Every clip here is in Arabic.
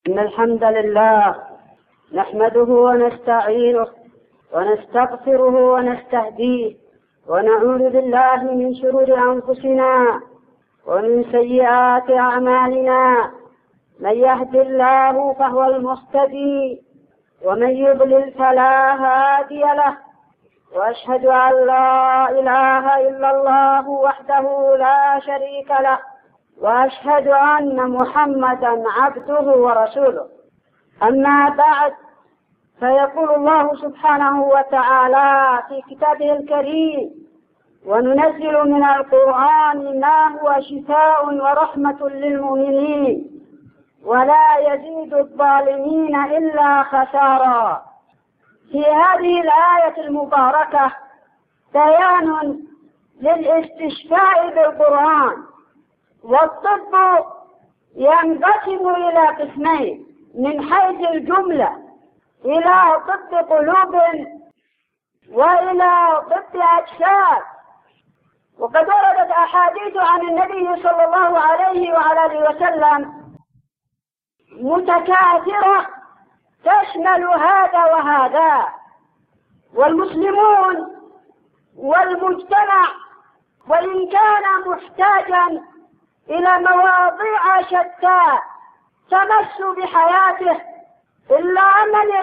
إن الحمد لله نحمده ونستعينه ونستغفره ونستهديه ونعوذ بالله من شرور أنفسنا ومن سيئات أعمالنا. من يهد الله فهو المهتدي ومن يضلل فلا هادي له. وأشهد أن لا إله إلا الله وحده لا شريك له وأشهد أن محمدا عبده ورسوله. أما بعد، فيقول الله سبحانه وتعالى في كتابه الكريم: وننزل من القرآن ما هو شفاء ورحمة للمؤمنين ولا يزيد الظالمين إلا خسارا. في هذه الآية المباركة بيان للاستشفاء بالقرآن. والطب ينقسم إلى قسمين من حيث الجملة: إلى طب قلوب وإلى طب أجساد. وقد وردت أحاديث عن النبي صلى الله عليه وعلى آله وسلم متكاثرة تشمل هذا وهذا، والمسلمون والمجتمع وإن كان محتاجا إلى مواضيع شتى تمس بحياته، إلا أنني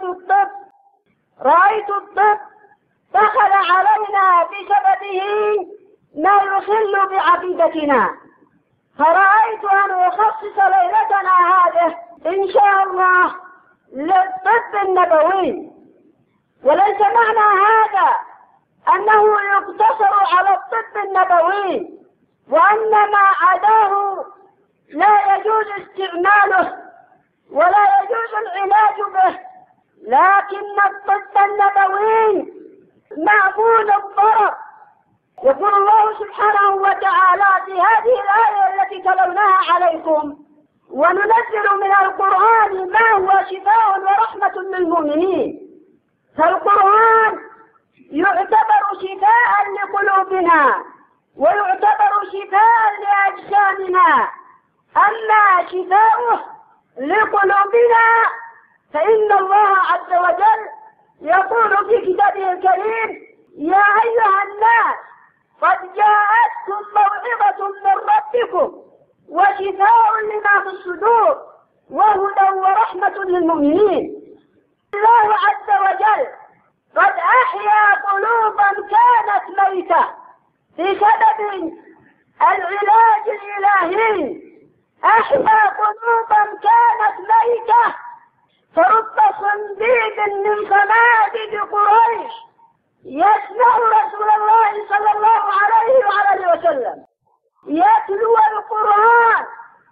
رأيت الطب دخل علينا بسببه ما يخل بعقيدتنا، فرأيت أن أخصص ليلتنا هذه إن شاء الله للطب النبوي. وليس معنى هذا أنه يقتصر على الطب النبوي وأن ما عداه لا يجوز استعماله ولا يجوز العلاج به، لكن الطب النبوي معقول الضرر. يقول الله سبحانه وتعالى في هذه الآية التي تلوناها عليكم: وننزل من القرآن ما هو شفاء ورحمة للمؤمنين. فالقرآن يعتبر شفاء لقلوبنا ويعتبر شفاء لأجسامنا. أما شفاؤه لقلوبنا فإن الله عز وجل يقول في كتابه الكريم: يا أيها الناس قد جاءتكم موعظة من ربكم وشفاء لما في الصدور وهدى ورحمة للمؤمنين. الله عز وجل قد أحيا قلوبا كانت ميتة بسبب العلاج الإلهي، أحيا قلوبا كانت ميتة. فرب صنديد من صناديد قريش يسمع رسول الله صلى الله عليه وعلى وسلم يتلو القرآن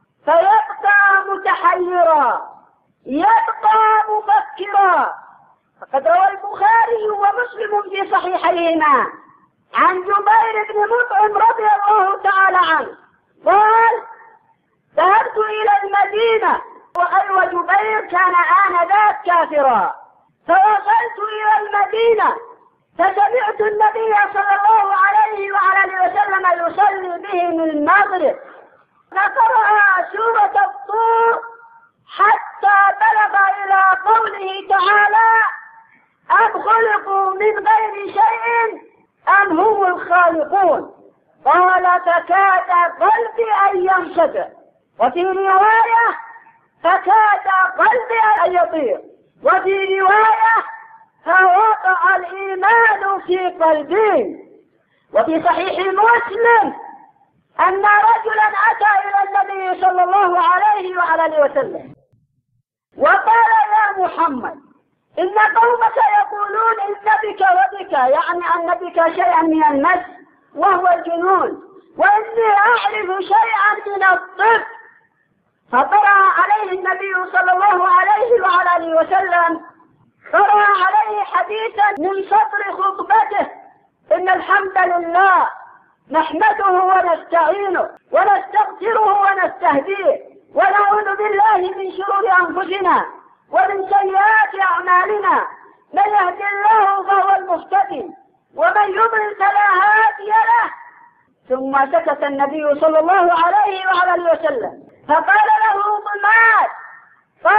فيبقى متحيرا، يبقى مفكرا. فقد روى البخاري ومسلم في صحيحيهما عن جبير بن مطعم رضي الله تعالى عنه قال: ذهبت إلى المدينة وجبير كان آنذاك كافرا، فوصلت إلى المدينة فسمعت النبي صلى الله عليه وعلى آله وسلم يصلي بهم المغرب، فقرأ سورة الطور حتى بلغ إلى قوله تعالى: أم خلقوا من غير شيء أم هم الخالقون. قال: فكاد قلبي أن ينشق. وفي رواية: فكاد قلبي أن يطير. وفي رواية: فوقع الإيمان في قلبي. وفي صحيح مسلم أن رجلا أتى إلى النبي صلى الله عليه وعلى آله وسلم وقال: يا محمد، إن قومك يقولون إن بك وبك، يعني أن بك شيئا من المس وهو الجنون، وإني أعرف شيئا من الطب. فقرأ عليه النبي صلى الله عليه وعلى آله وسلم، قرأ عليه حديثا من سطر خطبته: إن الحمد لله نحمده ونستعينه ونستغفره ونستهديه ونعوذ بالله من شرور أنفسنا ومن سيئات أعمالنا. من يهد الله فهو المهتدي ومن يضلل فلا هادي له. ثم سكت النبي صلى الله عليه وعلى آله وسلم فقال له ضماد: قد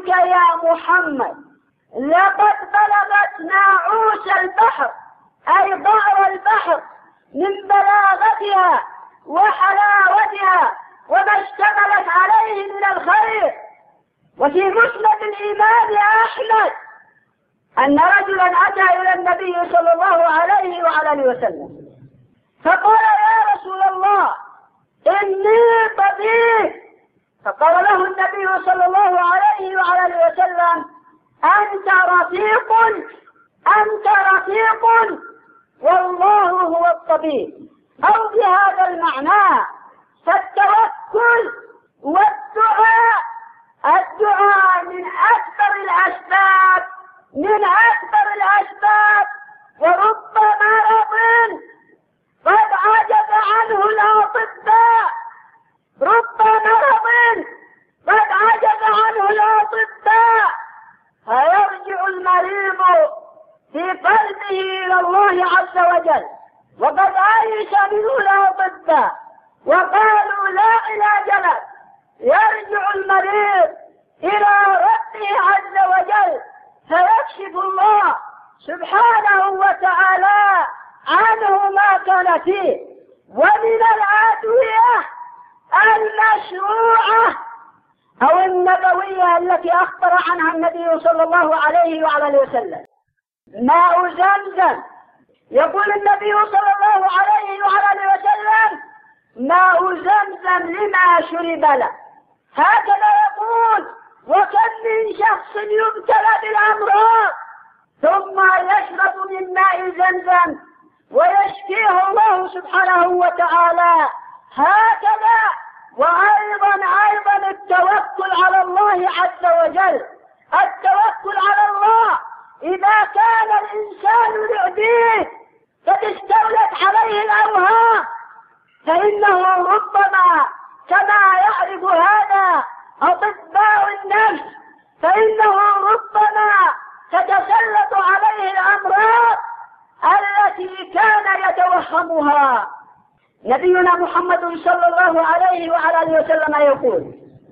أسألك يا محمد، لقد بلغت ناعوس البحر أي ضعر البحر من بلاغتها وحلاوتها وما اشتملت عليه من الخير. وفي مسند الإمام أحمد أن رجلا أتى إلى النبي صلى الله عليه وعلى وسلم فقال: يا رسول الله إني طبيب. فقال له النبي صلى الله عليه وعلى وسلم: أنت رفيق والله هو الطبيب. أو بهذا المعنى فالتوكل والدعاء، الدعاء من أكبر الأسباب، ورب مرض قد عجز عنه الأطباء فيرجع المريض في قلبه إلى الله عز وجل، وقد عايش منه الأطباء وقالوا لا علاج له. يرجع المريض إلى ربه عز وجل فيكشف الله سبحانه وتعالى عنه ما كان فيه. ومن الأدوية المشروعة أو النبوية التي أخبر عنها النبي صلى الله عليه وعلى وسلم ماء زمزم. يقول النبي صلى الله عليه وعلى وسلم: ماء زمزم لما شرب له. هكذا يقول: وكم من شخص يبتلى بالأمراض ثم يشرب من ماء زمزم ويشفيه الله سبحانه وتعالى. هكذا وأيضا التوكل على الله عز وجل. التوكل على الله إذا كان الإنسان يعديه قد استولت عليه الأوهام فإنه ربما كما يعرف هذا أطباء النفس فإنه ربما تتسلط عليه الأمراض التي كان يتوهمها. نبينا محمد صلى الله عليه وعلى وسلم يقول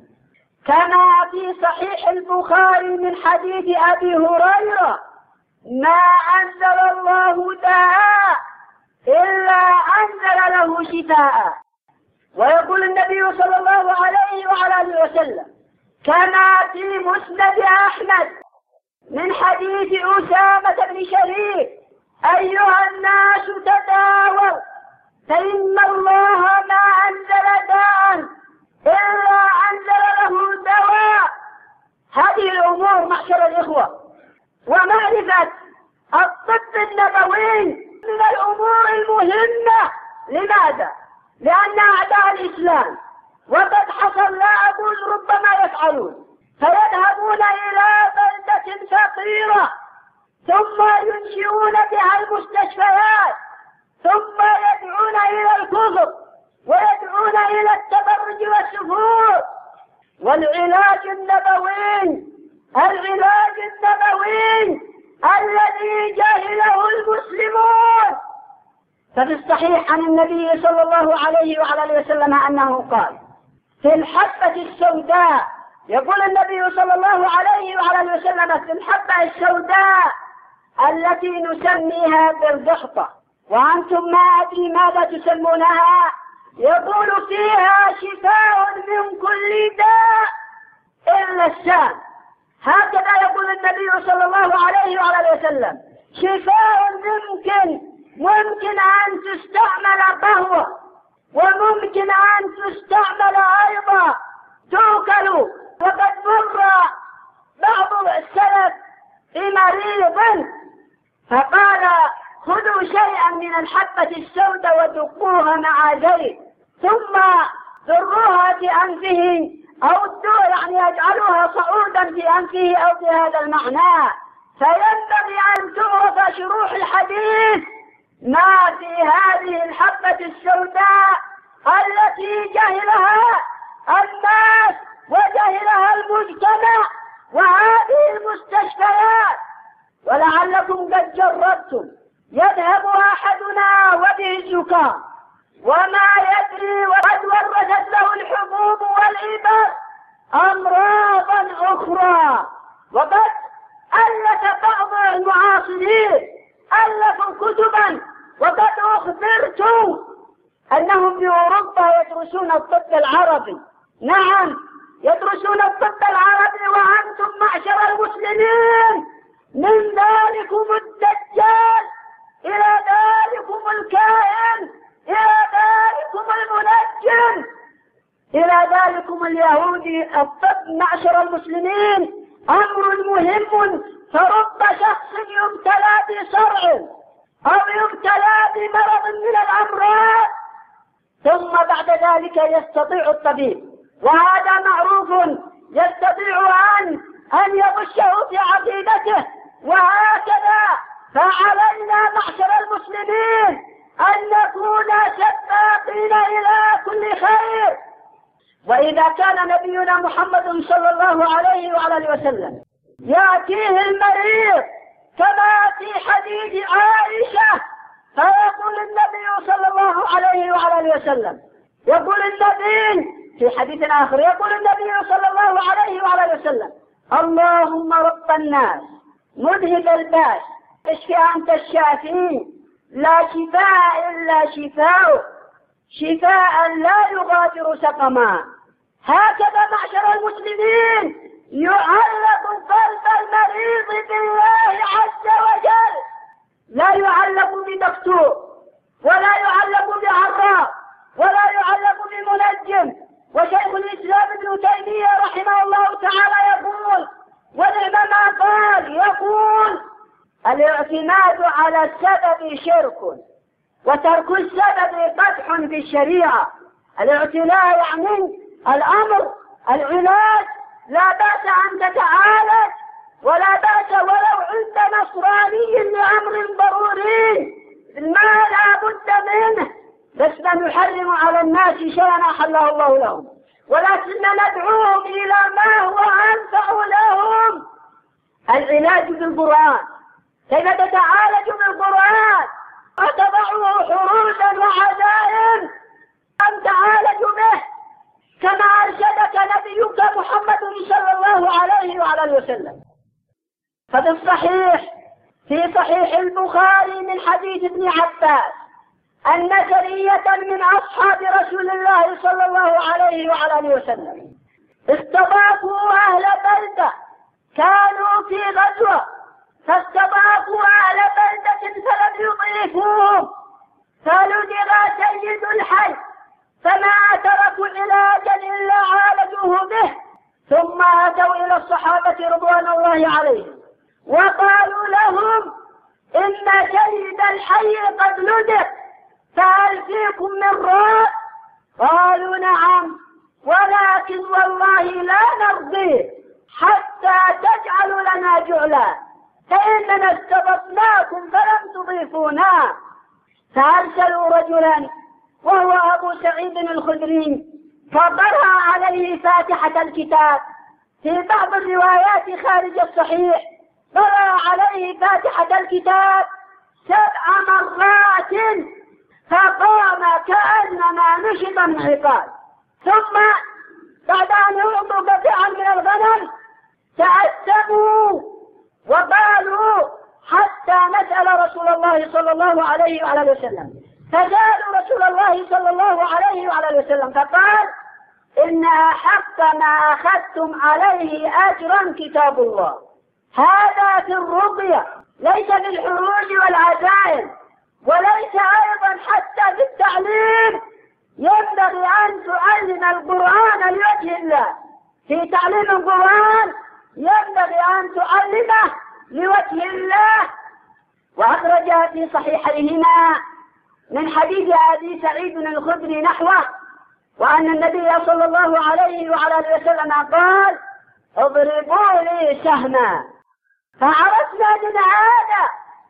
كما في صحيح البخاري من حديث أبي هريرة: ما أنزل الله داء إلا أنزل له شفاء. ويقول النبي صلى الله عليه وعلى وسلم كما في مسند أحمد من حديث أسامة بن شريك: أيها الناس تداووا فإن الله ما أنزل داء إلا أنزل له دواء. هذه الأمور معشر الإخوة ومعرفة الطب النبوي من الأمور المهمة. لماذا؟ لأن أعداء الإسلام وقد حصل لا أقول ربما يفعلون فيذهبون إلى بلدة فقيرة ثم ينشئون بها المستشفيات ثم يدعون إلى الكفر ويدعون إلى التبرج والسفور. والعلاج النبوي الذي جهله المسلمون. ففي الصحيح عن النبي صلى الله عليه وعلى وسلم أنه قال في الحبة السوداء، يقول النبي صلى الله عليه وعلى وسلم في الحبة السوداء التي نسميها بالضحطة، وأنتم ما أدري ماذا تسمونها، يقول فيها شفاء من كل داء إلا السام. هكذا يقول النبي صلى الله عليه وعلى وسلم شفاء ممكن أن تستعمل قهوة وممكن أن تستعمل أيضا توكل. وقد مر بعض السلف بمريض فقال خذوا شيئا من الحبة السوداء ودقوها مع زيت ثم ذروها في أنفه أو يعني يجعلوها صعودا في أنفه أو بهذا المعنى. فينبغي أن تعرف شروح الحديث ما في هذه الحبة السوداء التي جهلها الناس وجهلها المجتمع وهذه المستشفيات. ولعلكم قد جربتم يذهب أحدنا وبه الزكام وما يدري وقد ورثت له الحبوب والإبر أمراضا أخرى وقد ألف بعض المعاصرين ألفوا كتبا، وقد أخبرت أنهم في أوروبا يدرسون الطب العربي. نعم، يدرسون الطب العربي، وأنتم معشر المسلمين من ذلكم الدجال إلى ذلكم الكائن إلى ذلكم المنجم إلى ذلكم اليهودي. الطب معشر المسلمين أمر مهم، فرب شخص يبتلى بصرع أو يبتلى بمرض من الأمراض ثم بعد ذلك يستطيع الطبيب، وهذا معروف، يستطيع أن يغشه في عقيدته. وهكذا فعلينا معشر المسلمين أن نكون سباقين إلى كل خير. وإذا كان نبينا محمد صلى الله عليه وعلى وسلم يأتيه المريض كما في حديث عائشة، فيقول النبي صلى الله عليه وعلى وسلم، يقول النبي في حديث آخر، يقول النبي صلى الله عليه وعلى وسلم: اللهم رب الناس مذهب الباس اشفي أنت الشافي لا شفاء إلا شفاء شفاء لا يغادر سقما. هكذا معشر المسلمين يعلق قلب المريض بالله عز وجل، لا يعلق بدكتور ولا يعلق بعراف ولا يعلق بمنجم. وشيخ الإسلام ابن تيمية رحمه الله تعالى يقول، ونعم ما قال، يقول: الاعتماد على السبب شرك وترك السبب قدح في الشريعة. الاعتلاء يعني الأمر العلاج، لا بأس أن تتعالج ولا بأس ولو عند نصراني لأمر ضروري ما لا بد منه، بس لا نحرم على الناس شيئا أحله الله لهم، ولكن ندعوهم إلى ما هو أنفع لهم. العلاج بالقرآن، كيف تتعالج بالقرآن وتضعه حروسا وعزائم أن تعالج به كما أرشدك نبيك محمد صلى الله عليه وعلى وسلم. ففي الصحيح في صحيح البخاري من حديث ابن عباس أن سرية من أصحاب رسول الله صلى الله عليه وعلى وسلم استضافوا أهل بلدة، كانوا في غزوة فاستضافوا أهل بلدة فلم يضيفوهم، فلدغ سيد الحي فما تركوا علاجا إلا عالجوه به، ثم أتوا إلى الصحابة رضوان الله عليهم وقالوا لهم: إن سيد الحي قد لدغ، فهل فيكم من راء؟ قالوا: نعم، ولكن والله لا نرضيه حتى تجعلوا لنا جعلا، فإننا استضفناكم فلم تضيفونا. فأرسلوا رجلا وهو أبو سعيد الخدري فقرأ عليه فاتحة الكتاب. في بعض الروايات خارج الصحيح قرأ عليه فاتحة الكتاب 7 مرات، فقام كأنما نشط من عقال. ثم بعد أن يعطوا قطعا من الغنم تأسفوا وقالوا: حتى نسأل رسول الله صلى الله عليه وعلى وسلم. فسألوا رسول الله صلى الله عليه وعلى وسلم فقال: إن أحق ما أخذتم عليه أجرا كتاب الله. هذا في الرقية، ليس في الحروج والعزائم، وليس أيضا حتى في التعليم. ينبغي أن تعلم القرآن لوجه الله. في تعليم القرآن ينبغي أن تعلمه لوجه الله. وأخرج في صحيحيهما من حديث أبي سعيد الخدري نحوه، وأن النبي صلى الله عليه وعلى وسلم قال: اضربوا لي سهما. فعرفنا من هذا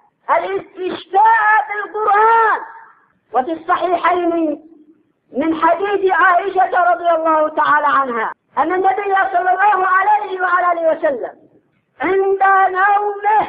الاستشفاء بالقرآن. وفي الصحيحين من حديث عائشة رضي الله تعالى عنها أن النبي صلى الله عليه وعلى وسلم عند نومه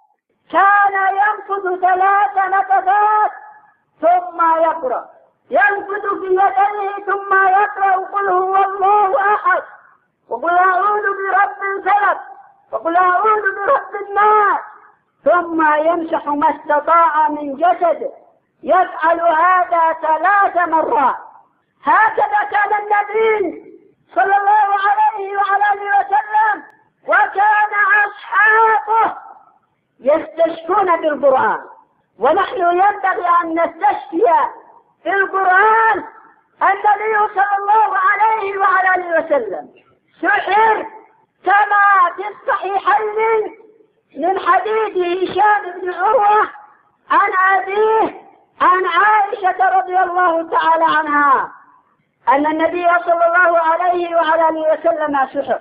كان ينفذ 3 نفثات ثم يقرأ، ينفذ في يديه ثم يقرأ: قل هو الله أحد، وقل أعوذ برب الفلق، وقل أعوذ برب الناس، ثم يمسح ما استطاع من جسده، يفعل هذا 3 مرات. هكذا كان النبي صلى الله عليه وعلى آله وسلم، وكان أصحابه يستشفون بالقرآن، ونحن ينبغي أن نستشفي بالقرآن. النبي صلى الله عليه وعلى آله وسلم سحر كما في الصحيحين من حديث هشام بن عروة عن أبيه عن عائشة رضي الله تعالى عنها أن النبي صلى الله عليه وعلى آله وسلم سحر،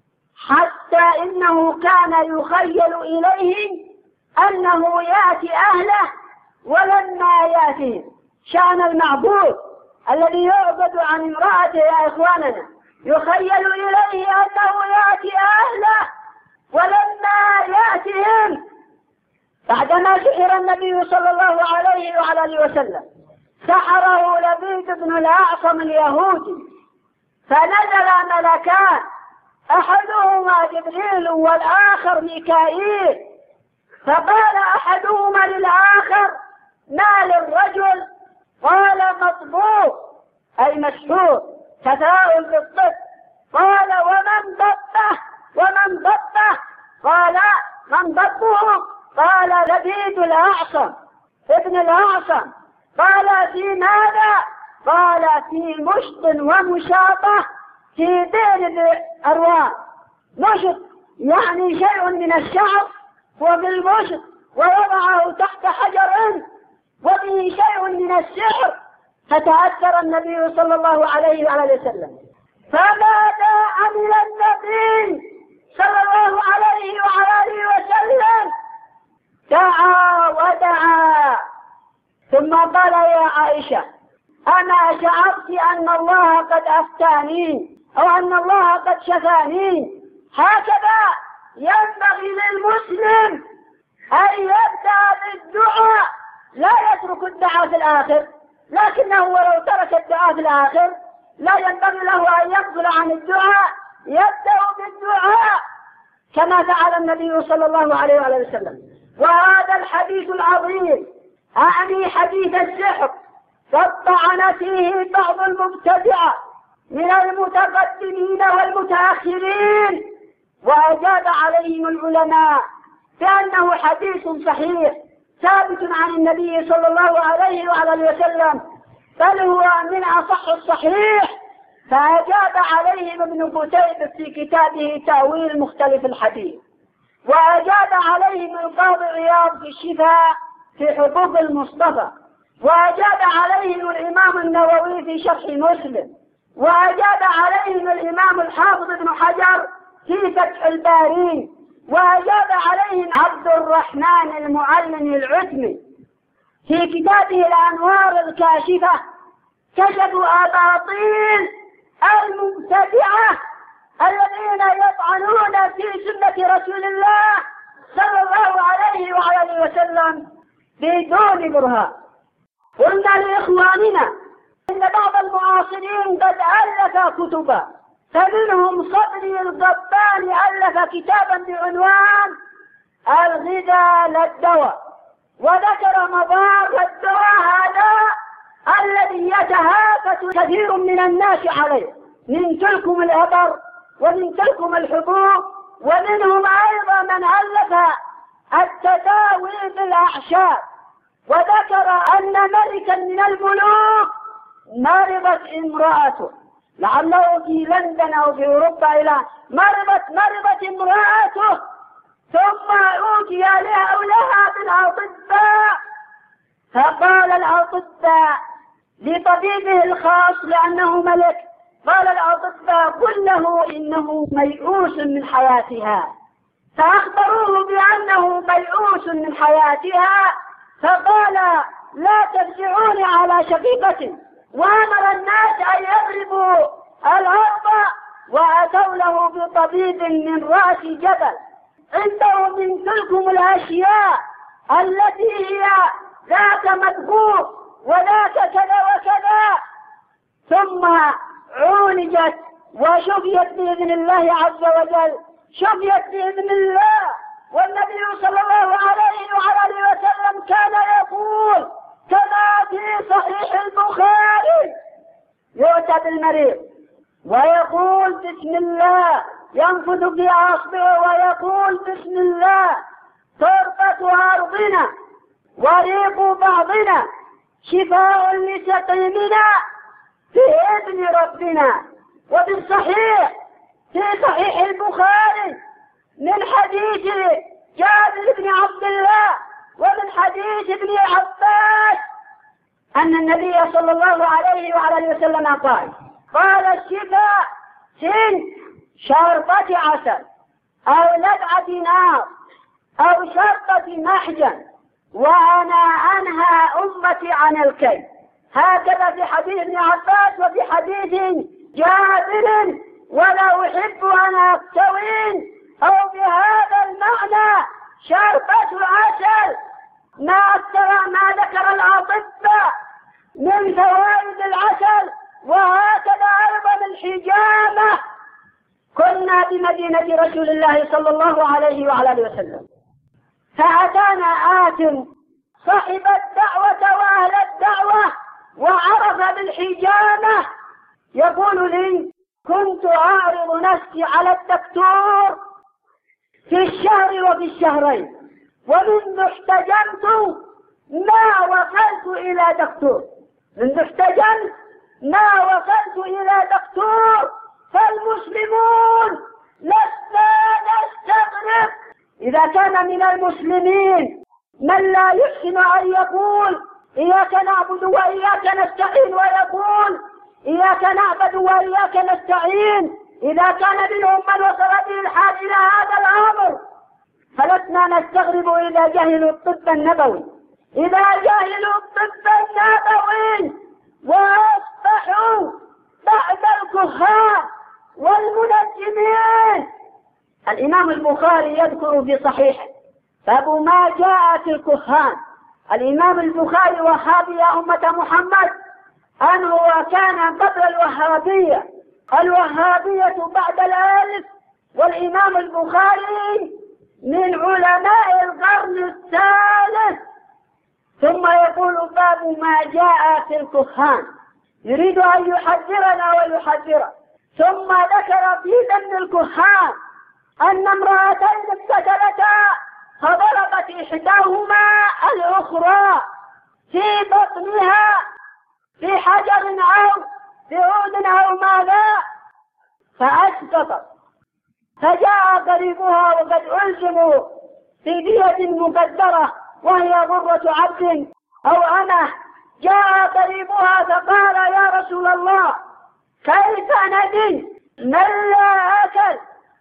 حتى إنه كان يخيل إليه أنه يأتي أهله، ولما يأتي شأن المعبود الذي يعبد عن امرأته يا إخواننا، يخيل إليه أنه يأتي أهله، ولما يأتهم بعدما سحر النبي صلى الله عليه وعلى آله وسلم سحره لبيد بن الأعصم اليهودي، فنزل ملكان أحدهما جبريل والآخر ميكائيل، فقال أحدهما للآخر ما للرجل؟ قال مطبوع أي مسحور، تفاؤل بالطب. قال ومن ضبه؟ ومن ضبه؟ قال من ضبه؟ قال لبيد الأعصم ابن الأعصم. قال في ماذا؟ قال في مشط ومشاطة في بين الأرواح. مشط يعني شيء من الشعر، وبالمشط ووضعه تحت حجر، وفيه شيء من السحر، فتأثر النبي صلى الله عليه وعلى وسلم. فماذا عمل النبي صلى الله عليه وعلى وسلم؟ دعا ودعا، ثم قال يا عائشة أما شعرت أن الله قد أفتاني أو أن الله قد شفاني؟ هكذا ينبغي للمسلم أن يبدأ بالدعاء، لا يترك الدعاء في الآخر، لكنه ولو ترك الدعاء في الآخر لا ينبغي له أن يفضل عن الدعاء، يبدأ بالدعاء كما فعل النبي صلى الله عليه وسلم. وهذا الحديث العظيم أعني حديث السحر قد طعن فيه بعض المبتدعة من المتقدمين والمتأخرين، وأجاب عليهم العلماء بأنه حديث صحيح ثابت عن النبي صلى الله عليه وعلى وسلم، بل هو من أصح الصحيح. فأجاب عليهم ابن قتيبة في كتابه تأويل مختلف الحديث، وأجاب عليهم القاضي عياض في الشفاء في حقوق المصطفى، وأجاب عليهم الإمام النووي في شرح مسلم، وأجاب عليهم الإمام الحافظ ابن حجر في فتح الباري، وأجاب عليهم عبد الرحمن المعلم العثمي في كتابه الأنوار الكاشفة. كشفوا أباطيل المبتدعة الذين يطعنون في سنة رسول الله صلى الله عليه وعلى وسلم بدون برهان. قلنا لإخواننا إن بعض المعاصرين قد ألف كتبا، فمنهم صدري القباني ألف كتابا بعنوان الغذاء للدواء، وذكر مضار الدواء هذا الذي يتهافت كثير من الناس عليه، من تلكم الأبر ومن تلكم الحبوب، ومنهم أيضا من ألف التداوي بالأعشاب، وذكر أن ملكا من الملوك مرضت امرأته، لعله في لندن أو في أوروبا، إلى مرضت امرأته، ثم أوتي لها بالأطباء، فقال الأطباء لطبيبه الخاص لأنه ملك، قال الأطباء قل له إنه ميؤوس من حياتها، فأخبروه بأنه ميؤوس من حياتها، فقال لا تفزعوني على شقيقتي، وأمر الناس أن يضربوا الأرض، وأتوا له بطبيب من رأس جبل عنده من تلكم الأشياء التي هي ذاك مذبوح وذاك كذا وكذا، ثم عولجت وشفيت بإذن الله عز وجل، شفيت بإذن الله. والنبي صلى الله عليه وعلى وسلم كان يقول كما في صحيح البخاري: يؤتى بالمريض ويقول بسم الله، ينفث في أصبعه ويقول بسم الله، تربة أرضنا وريق بعضنا شفاء لسقيمنا بإذن ربنا. وفي الصحيح في صحيح البخاري من حديث جابر بن عبد الله ومن حديث ابن عباس أن النبي صلى الله عليه وعلى وسلم قال الشفاء سن شربة عسل أو لدعة نار أو شربة محجن، وأنا أنهى أمتي عن الكي. هكذا في حديث ابن عباس وفي حديث جابر: ولا أحب أن أكتوين، أو بهذا المعنى شربة عسل. ما أكثر ما ذكر الأطباء من فوائد العسل. وهكذا أيضا الحجامة. كنا بمدينة رسول الله صلى الله عليه وعلى وسلم، فأتانا آت صاحب الدعوة وأهل الدعوة وعرف بالحجامة، يقول لي: كنت أعرض نفسي على الدكتور في الشهر وفي الشهرين، ومنذ احتجمت ما وصلت إلى دكتور، منذ احتجمت ما وصلت إلى دكتور. فالمسلمون لسنا نستغرب إذا كان من المسلمين من لا يحسن أن يقول إياك نعبد وإياك نستعين، ويقول إياك نعبد وإياك نستعين، إذا كان منهم من وصل به الحال إلى هذا الأمر، فلسنا نستغرب إذا جهلوا الطب النبوي، إذا جهلوا الطب النبوي وأصبحوا بعد الكهان والمنجمين. الإمام البخاري يذكر في صحيحه باب ما جاء في الكهان. الإمام البخاري وهابي يا أمة محمد أنه كان قبل الوهابية، الوهابية بعد الألف، والإمام البخاري من علماء القرن الثالث. ثم يقول باب ما جاء في الكهان، يريد أن يحذرنا ويحذره. ثم ذكر في ذم الكهان أن امرأتين اقتتلتا فضربت إحداهما الأخرى في بطنها في حجر أو بعود أو ماذا، فأسقطت، فجاء قريبها وقد ألزموا في دية مقدرة وهي غرة عبد أو أمه. جاء قريبها فقال: يا رسول الله، كيف ندين من لا أكل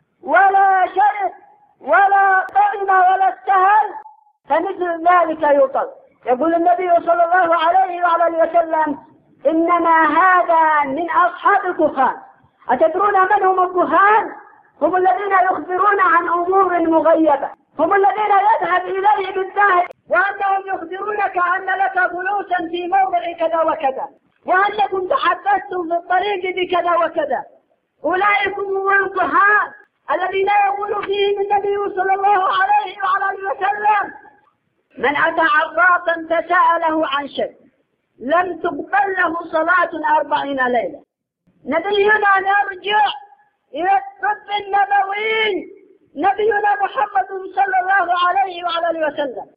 ولا شرب ولا طعم ولا استهل؟ فمثل ذلك يطل. يقول النبي صلى الله عليه وعلى وسلم: إنما هذا من أصحاب الكهان. أتدرون من هم الكهان؟ هم الذين يخبرون عن أمور مغيبة، هم الذين يذهب إليه بالذاهب وأنهم يخبرونك أن لك فلوسا في موضع كذا وكذا، وأنكم تحدثتم في الطريق بكذا وكذا. أولئك هم الكهان الذين يقول فيهم النبي صلى الله عليه وعلى وسلم: من أتى عرافا فسأله عن شيء لم تقبل له صلاة 40 ليلة. نبينا نرجع إلى الطب النبوي. نبينا محمد صلى الله عليه وعلى وسلم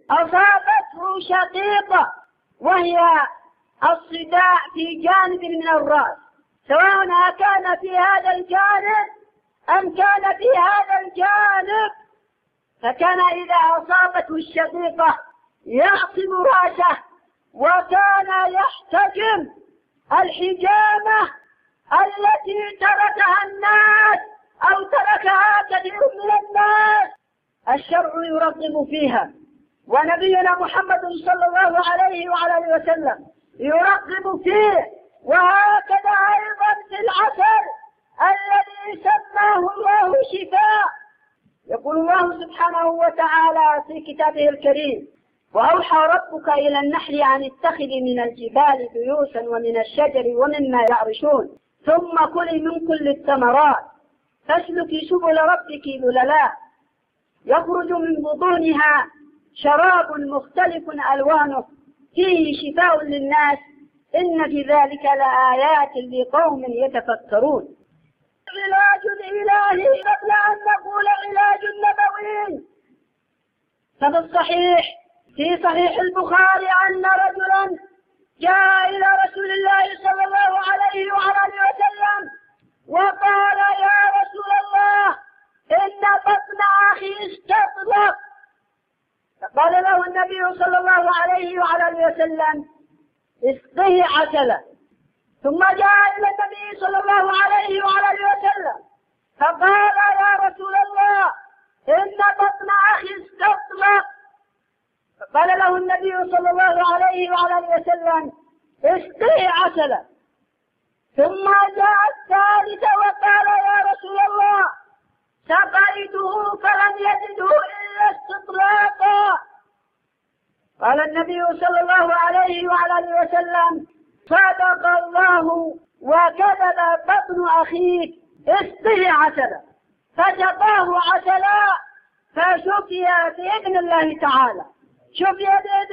أصابته شقيقة، وهي الصداع في جانب من الرأس، سواء كان في هذا الجانب أم كان في هذا الجانب. فكان إذا أصابته الشقيقة يعصب رأسه، وكان يحتجم الحجامة التي تركها الناس أو تركها كثير من الناس. الشرع يرغب فيها، ونبينا محمد صلى الله عليه وعلى وسلم يرغب فيه. وهكذا أيضا في العسل الذي سماه الله شفاء. يقول الله سبحانه وتعالى في كتابه الكريم: وأوحى ربك إلى النحل أن اتخذي من الجبال بيوتا ومن الشجر ومما يعرشون ثم كلي من كل الثمرات فاسلكي سبل ربك ذللا يخرج من بطونها شراب مختلف ألوانه فيه شفاء للناس إن في ذلك لآيات لقوم يتفكرون. علاج إلهي قبل أن نقول علاج نبوي. ففي الصحيح في صحيح البخاري أن رجلا جاء إلى رسول الله صلى الله عليه وآله وسلم وقال يا رسول الله إن بطن أخي استطلق. فقال له النبي صلى الله عليه وآله وسلم اسقه عسلا. ثم جاء إلى النبي صلى الله عليه وآله وسلم فقال يا رسول الله إن بطن أخي استطلق. فقال له النبي صلى الله عليه وآله وسلم اسقه عسلا. ثم جاء الثالث وقال يا رسول الله سقيته فلم يجده إلا استطلاقا. قال النبي صلى الله عليه وآله وسلم صدق الله وكذب بطن أخيك اسقه عسلا. فسقاه عسلا فشفي بإذن الله تعالى، شفي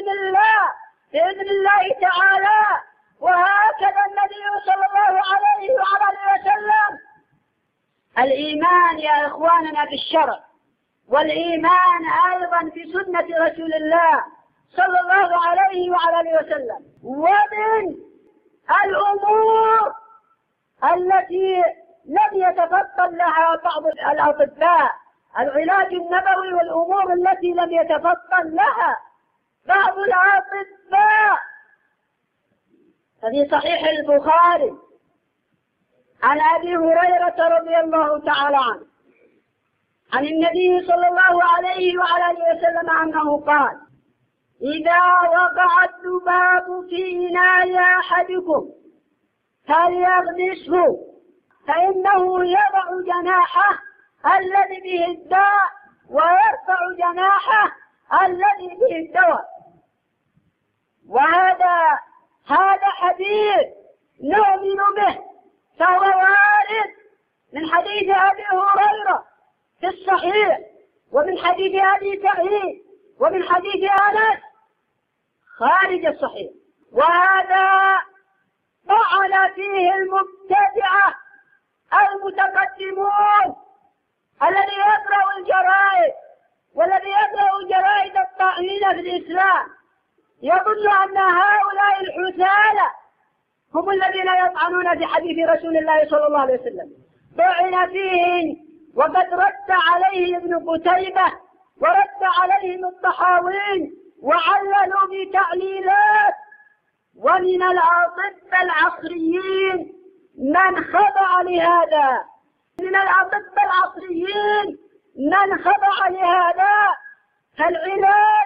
بإذن الله تعالى. وهكذا النبي صلى الله عليه وآله وسلم. الإيمان يا إخواننا في الشرع، والإيمان أيضا في سنة رسول الله صلى الله عليه وآله وسلم. ومن الأمور التي لم يتفطن لها بعض الأطباء العلاج النبوي، والأمور التي لم يتفطن لها بعض الأطباء. ففي صحيح البخاري عن أبي هريرة رضي الله تعالى عنه عن النبي صلى الله عليه وآله وسلم أنه قال إذا وقع الذباب في إناء أحدكم فليغمسه فإنه يضع جناحه الذي به الداء ويرفع جناحه الذي به الدواء. وهذا حديث نؤمن به، فهو وارد من حديث أبي هريرة في الصحيح، ومن حديث أبي سعيد، ومن حديث أنس خارج الصحيح. وهذا طعن فيه المبتدعة المتقدمون الذي يقرأ الجرائد والذي يقرأ جرائد الطاعنين في الإسلام يظن أن هؤلاء الحثالة هم الذين يطعنون في حديث رسول الله صلى الله عليه وسلم. طعن فيه وقد رد عليه ابن قتيبة ورد عليهم الطحاوين وعللوا بتعليلات. ومن الأطباء العصريين من خضع لهذا، من الأطباء العصريين من خضع لهذا. فالعلاج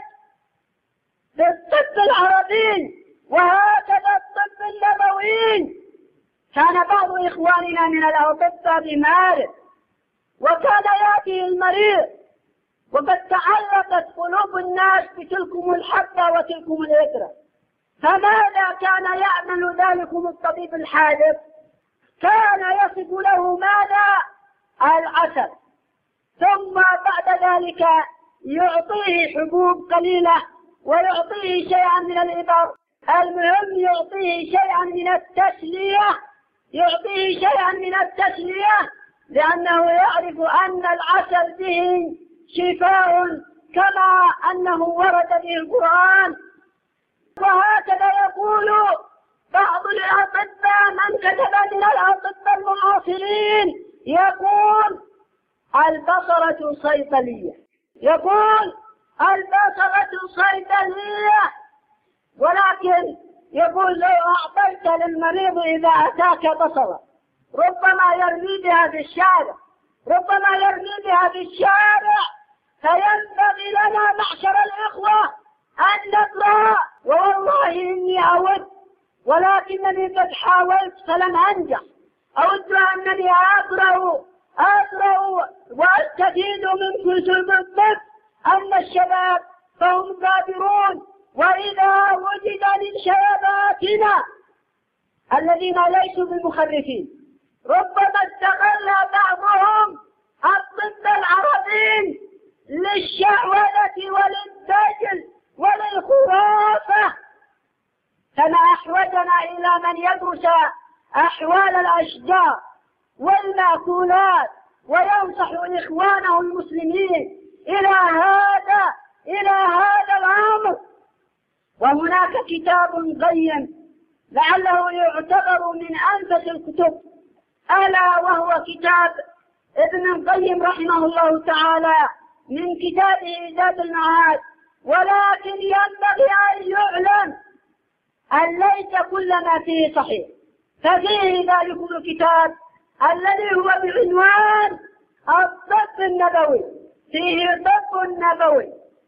بالطب العربي وهكذا الطب النبوي. كان بعض إخواننا من الأطباء بمارس وكان يأتي المريض وقد تعلقت قلوب الناس بتلكم الحبة وتلكم الإبرة. فماذا كان يعمل ذلكم الطبيب الحاذق؟ كان يصف له ماذا؟ العسل، ثم بعد ذلك يعطيه حبوب قليلة ويعطيه شيئا من الإبر. المهم يعطيه شيئا من التسلية، يعطيه شيئا من التسلية، لأنه يعرف أن العسل به شفاء كما أنه ورد به القرآن. وهكذا يقول بعض الأطباء من كتب من الأطباء المعاصرين يقول البصرة صيدلية، يقول البصرة صيدلية. ولكن يقول لو أعطيت للمريض إذا أتاك بصرة ربما يرمي بها في الشارع، ربما يرمي بها في الشارع. فينبغي لنا معشر الإخوة أن نقرأ. والله إني أود، ولكنني قد حاولت فلم أنجح. أود أنني أقرأ وأستفيد من كتب الطب أن الشباب فهم قادرون. وإذا وجد من شباباتنا الذين ليسوا بالمخرفين ربما استغل بعضهم أن يدرس أحوال الأشجار والمأكولات وينصح إخوانه المسلمين إلى هذا الأمر. وهناك كتاب قيم لعله يعتبر من أنفس الكتب، ألا وهو كتاب ابن القيم رحمه الله تعالى من كتابه زاد المعاد. ولكن ينبغي أن يعلم أن ليس كل ما فيه صحيح، ففيه ذلك الكتاب الذي هو بعنوان الطب النبوي، فيه طب نبوي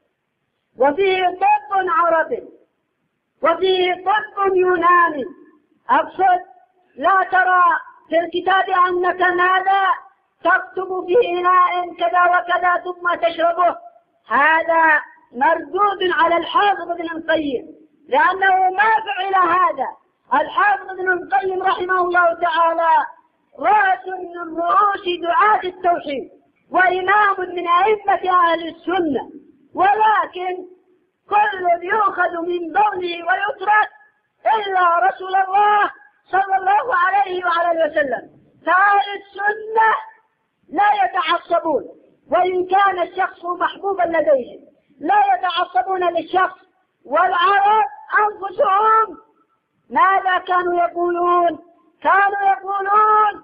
وفيه طب عربي وفيه طب يوناني. أقصد لا ترى في الكتاب أنك ماذا تكتب في إناء كذا وكذا ثم تشربه، هذا مردود على الحافظ ابن القيم، لأنه ما فعل هذا. الحافظ ابن القيم رحمه الله تعالى رأس من رؤوس دعاة التوحيد وإمام من أئمة أهل السنة، ولكن كل يؤخذ من بوله ويترك إلا رسول الله صلى الله عليه وعلى وسلم. فأهل السنة لا يتعصبون، وإن كان الشخص محبوبا لديهم لا يتعصبون للشخص. والعرب أنفسهم ماذا كانوا يقولون؟ كانوا يقولون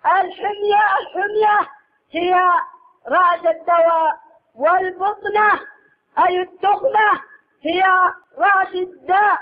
الحمية هي رأس الدواء، والبطنة أي التخمة هي رأس الداء.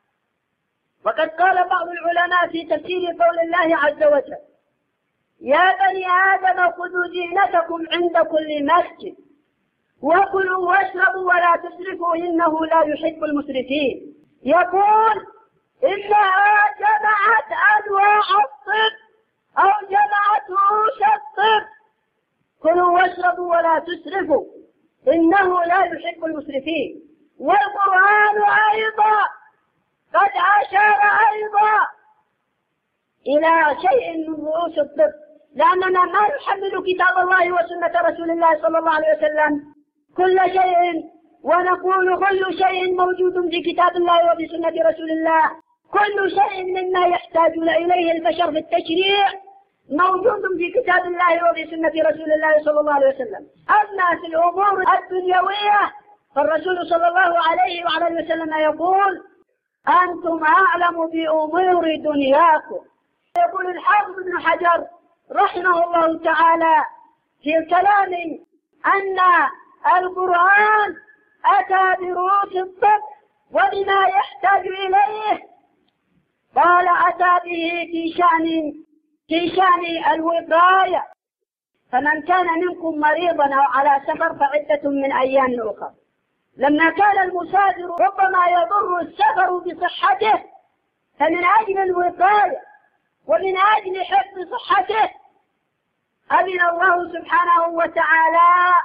وقد قال بعض العلماء في تفسير قول الله عز وجل: يا بني آدم خذوا زينتكم عند كل مسجد وكلوا واشربوا ولا تسرفوا إنه لا يحب المسرفين. يقول إنها جمعت أنواع الطب أو جمعت رؤوس الطب: كلوا واشربوا ولا تسرفوا إنه لا يحب المسرفين. والقرآن أيضا قد أشار أيضا إلى شيء من رؤوس الطب، لأننا ما نحمل كتاب الله وسنة رسول الله صلى الله عليه وسلم كل شيء ونقول كل شيء موجود في كتاب الله وفي سنة رسول الله. كل شيء مما يحتاج إليه البشر في التشريع موجود في كتاب الله وفي سنة رسول الله صلى الله عليه وسلم. أما في الأمور الدنيوية فالرسول صلى الله عليه وعلى وسلم يقول: أنتم أعلم بأمور دنياكم. يقول الحافظ ابن حجر رحمه الله تعالى في الكلام أن القرآن أتى برؤوس الطب وبما يحتاج إليه، قال أتى به في شأن الوقاية، فمن كان منكم مريضا أو على سفر فعدة من أيام أخرى. لما كان المسافر ربما يضر السفر بصحته، فمن أجل الوقاية ومن أجل حفظ صحته أذن الله سبحانه وتعالى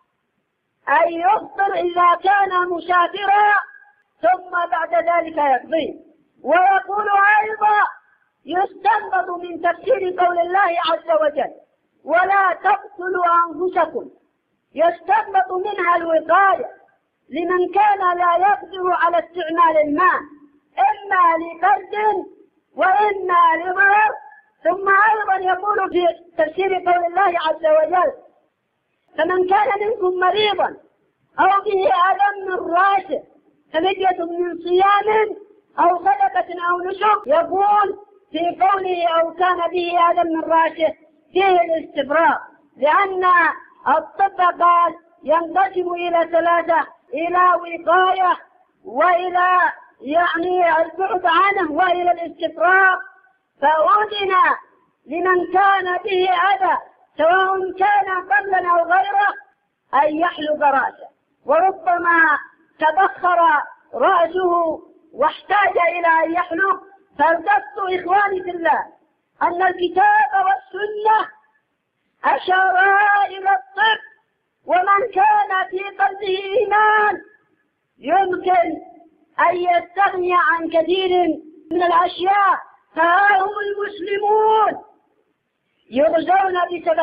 أن يفطر إذا كان مسافرا ثم بعد ذلك يقضي. ويقول أيضا يستنبط من تفسير قول الله عز وجل: ولا تقتلوا أنفسكم، يستنبط منها الوقاية لمن كان لا يقدر على استعمال الماء إما لبرد وإما لمرض. ثم أيضا يقول في تفسير قول الله عز وجل: فمن كان منكم مريضا أو به ألم من رأسه ففدية من صيام أو صدقة أو نسك. يقول في قوله أو كان به ألم من رأسه فيه الاستبراء، لأن الطب قال ينقسم إلى ثلاثة: إلى وقاية وإلى البعد عنه وإلى الاستفراغ. فأذن لمن كان به أذى سواء كان قبلا أو غيره أن يحلق رأسه، وربما تبخر رأسه واحتاج إلى أن يحلق. فالقصد إخواني في الله أن الكتاب والسنة أشارا إلى الطب، ومن كان في قلبه إيمان يمكن أن يستغني عن كثير من الأشياء. فهم المسلمون يغزون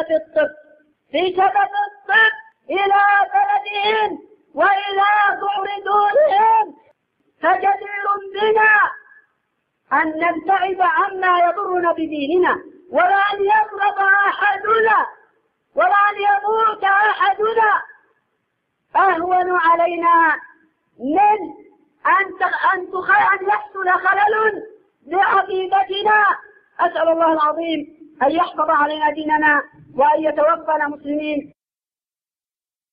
بسبب الطب إلى بلدهم وإلى ظهر دورهم. فجدير بنا أن نبتعد عما يضرنا بديننا، ولا أن يضرب أحدنا ولا أن يموت أحدنا أهون علينا من أن يحصل خلل بعقيدتنا. أسأل الله العظيم أن يحفظ علينا ديننا وأن يتوفنا مسلمين.